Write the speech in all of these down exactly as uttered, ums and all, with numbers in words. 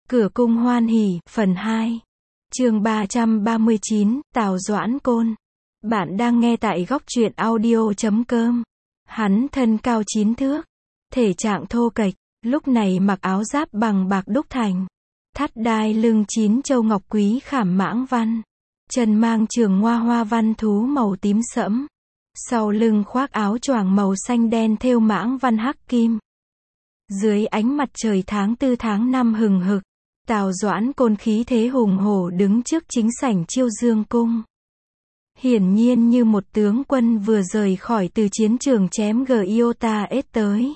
Cửa cung hoan hỉ, phần hai. Chương ba trăm ba mươi chín, Tào Doãn Côn. Bạn đang nghe tại góc truyện audio chấm com. Hắn thân cao chín thước, thể trạng thô kệch, lúc này mặc áo giáp bằng bạc đúc thành, thắt đai lưng chín châu ngọc quý khảm mãng văn, chân mang trường hoa hoa văn thú màu tím sẫm, sau lưng khoác áo choàng màu xanh đen thêu mãng văn hắc kim. Dưới ánh mặt trời tháng tư tháng năm hừng hực, Tào Doãn Côn khí thế hùng hổ đứng trước chính sảnh Chiêu Dương cung. Hiển nhiên như một tướng quân vừa rời khỏi từ chiến trường chém Giota ết tới.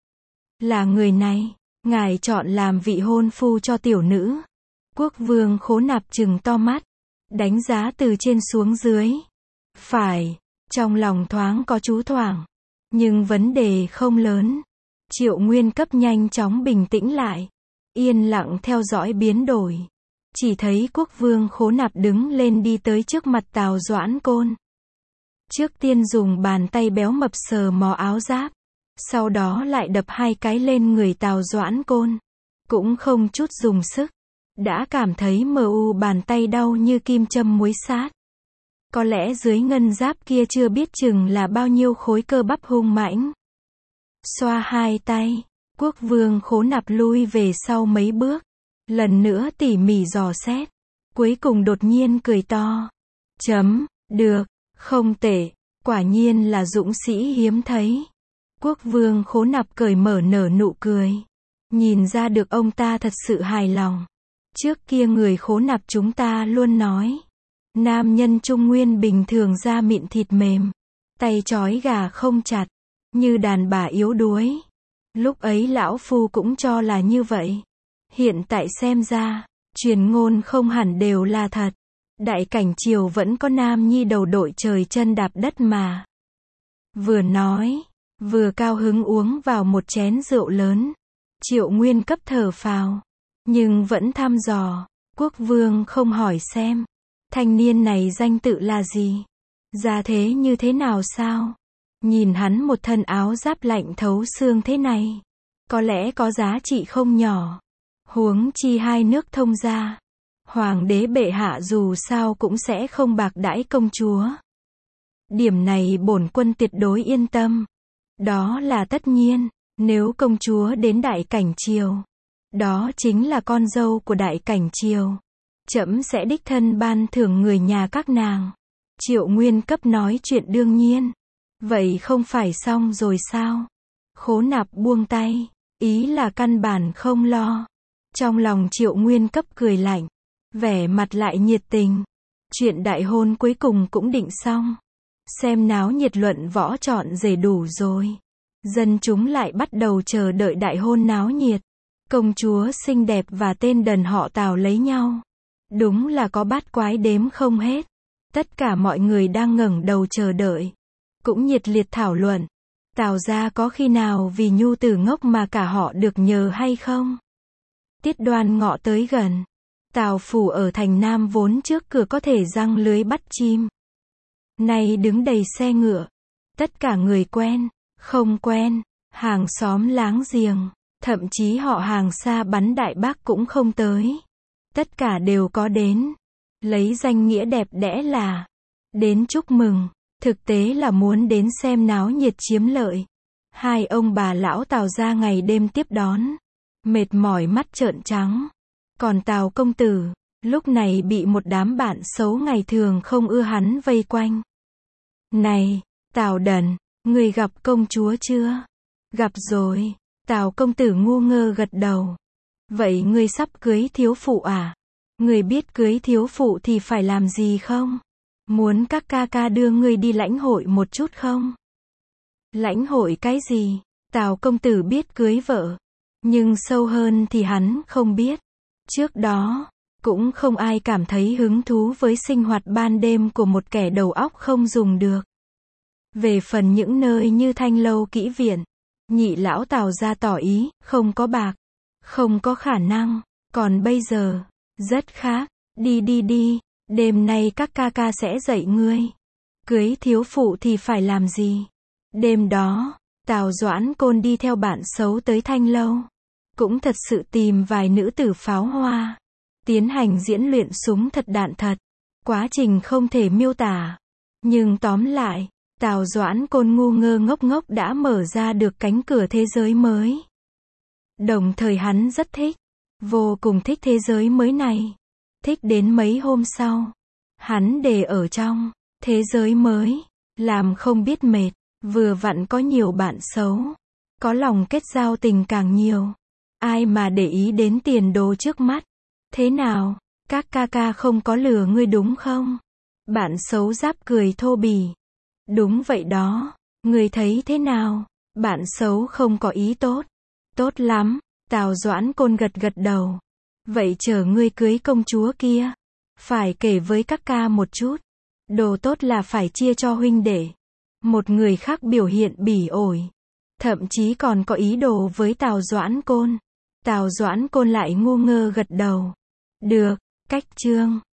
Là người này, ngài chọn làm vị hôn phu cho tiểu nữ. Quốc vương Khố Nạp trừng to mắt, đánh giá từ trên xuống dưới. Phải, trong lòng thoáng có chú thoảng, nhưng vấn đề không lớn. Triệu Nguyên Cấp nhanh chóng bình tĩnh lại, yên lặng theo dõi biến đổi. Chỉ thấy quốc vương Khố Nạp đứng lên đi tới trước mặt Tào Doãn Côn. Trước tiên dùng bàn tay béo mập sờ mó áo giáp, sau đó lại đập hai cái lên người Tào Doãn Côn. Cũng không chút dùng sức, đã cảm thấy mờ u bàn tay đau như kim châm muối sát. Có lẽ dưới ngân giáp kia chưa biết chừng là bao nhiêu khối cơ bắp hung mãnh. Xoa hai tay, quốc vương Khố Nạp lui về sau mấy bước, lần nữa tỉ mỉ dò xét, cuối cùng đột nhiên cười to. Chấm, được, không tệ, quả nhiên là dũng sĩ hiếm thấy. Quốc vương Khố Nạp cởi mở nở nụ cười, nhìn ra được ông ta thật sự hài lòng. Trước kia người Khố Nạp chúng ta luôn nói, nam nhân Trung Nguyên bình thường da mịn thịt mềm, tay trói gà không chặt, như đàn bà yếu đuối. Lúc ấy lão phu cũng cho là như vậy. Hiện tại xem ra, truyền ngôn không hẳn đều là thật. Đại cảnh triều vẫn có nam nhi đầu đội trời chân đạp đất mà. Vừa nói, vừa cao hứng uống vào một chén rượu lớn. Triệu Nguyên Cấp thở phào, nhưng vẫn thăm dò. Quốc vương không hỏi xem, thanh niên này danh tự là gì? Gia thế như thế nào sao? Nhìn hắn một thân áo giáp lạnh thấu xương thế này, có lẽ có giá trị không nhỏ. Huống chi hai nước thông gia, hoàng đế bệ hạ dù sao cũng sẽ không bạc đãi công chúa. Điểm này bổn quân tuyệt đối yên tâm. Đó là tất nhiên, nếu công chúa đến đại cảnh triều, đó chính là con dâu của đại cảnh triều. Trẫm sẽ đích thân ban thưởng người nhà các nàng. Triệu Nguyên Cấp nói chuyện đương nhiên. Vậy không phải xong rồi sao? Khố Nạp buông tay, ý là căn bản không lo. Trong lòng Triệu Nguyên Cấp cười lạnh, vẻ mặt lại nhiệt tình. Chuyện đại hôn cuối cùng cũng định xong. Xem náo nhiệt luận võ chọn rể đủ rồi. Dân chúng lại bắt đầu chờ đợi đại hôn náo nhiệt. Công chúa xinh đẹp và tên đần họ Tào lấy nhau. Đúng là có bát quái đếm không hết. Tất cả mọi người đang ngẩng đầu chờ đợi, cũng nhiệt liệt thảo luận. Tào gia có khi nào vì nhu tử ngốc mà cả họ được nhờ hay không? Tiết Đoan Ngọ tới gần. Tào phủ ở thành Nam vốn trước cửa có thể giăng lưới bắt chim. Nay đứng đầy xe ngựa. Tất cả người quen, không quen, hàng xóm láng giềng, thậm chí họ hàng xa bắn Đại Bác cũng không tới. Tất cả đều có đến. Lấy danh nghĩa đẹp đẽ là đến chúc mừng. Thực tế là muốn đến xem náo nhiệt chiếm lợi. Hai ông bà lão Tào gia ngày đêm tiếp đón, mệt mỏi mắt trợn trắng. Còn Tào công tử, lúc này bị một đám bạn xấu ngày thường không ưa hắn vây quanh. Này, Tào đần, người gặp công chúa chưa? Gặp rồi. Tào công tử ngu ngơ gật đầu. Vậy ngươi sắp cưới thiếu phụ à? Người biết cưới thiếu phụ thì phải làm gì không? Muốn các ca ca đưa ngươi đi lãnh hội một chút không? Lãnh hội cái gì? Tào công tử biết cưới vợ, nhưng sâu hơn thì hắn không biết. Trước đó, cũng không ai cảm thấy hứng thú với sinh hoạt ban đêm của một kẻ đầu óc không dùng được. Về phần những nơi như Thanh Lâu Kỹ Viện, nhị lão Tào gia tỏ ý, không có bạc, không có khả năng. Còn bây giờ, rất khác. Đi đi đi. Đêm nay các ca ca sẽ dạy ngươi. Cưới thiếu phụ thì phải làm gì? Đêm đó, Tào Doãn Côn đi theo bạn xấu tới Thanh Lâu. cũng thật sự tìm vài nữ tử pháo hoa, tiến hành diễn luyện súng thật đạn thật. Quá trình không thể miêu tả. Nhưng tóm lại, Tào Doãn Côn ngu ngơ ngốc ngốc đã mở ra được cánh cửa thế giới mới. Đồng thời hắn rất thích, vô cùng thích thế giới mới này. Thích đến mấy hôm sau, hắn để ở trong thế giới mới, làm không biết mệt, vừa vặn có nhiều bạn xấu, có lòng kết giao tình càng nhiều. Ai mà để ý đến tiền đồ trước mắt. Thế nào, các ca ca không có lừa ngươi đúng không? Bạn xấu giáp cười thô bỉ. Đúng vậy đó, ngươi thấy thế nào? Bạn xấu không có ý tốt. Tốt lắm, Tào Doãn Côn gật gật đầu. Vậy chờ ngươi cưới công chúa kia, phải kể với các ca một chút. Đồ tốt là phải chia cho huynh đệ. Một người khác biểu hiện bỉ ổi, thậm chí còn có ý đồ với Tào Doãn Côn. Tào Doãn Côn lại ngu ngơ gật đầu. Được, cách chương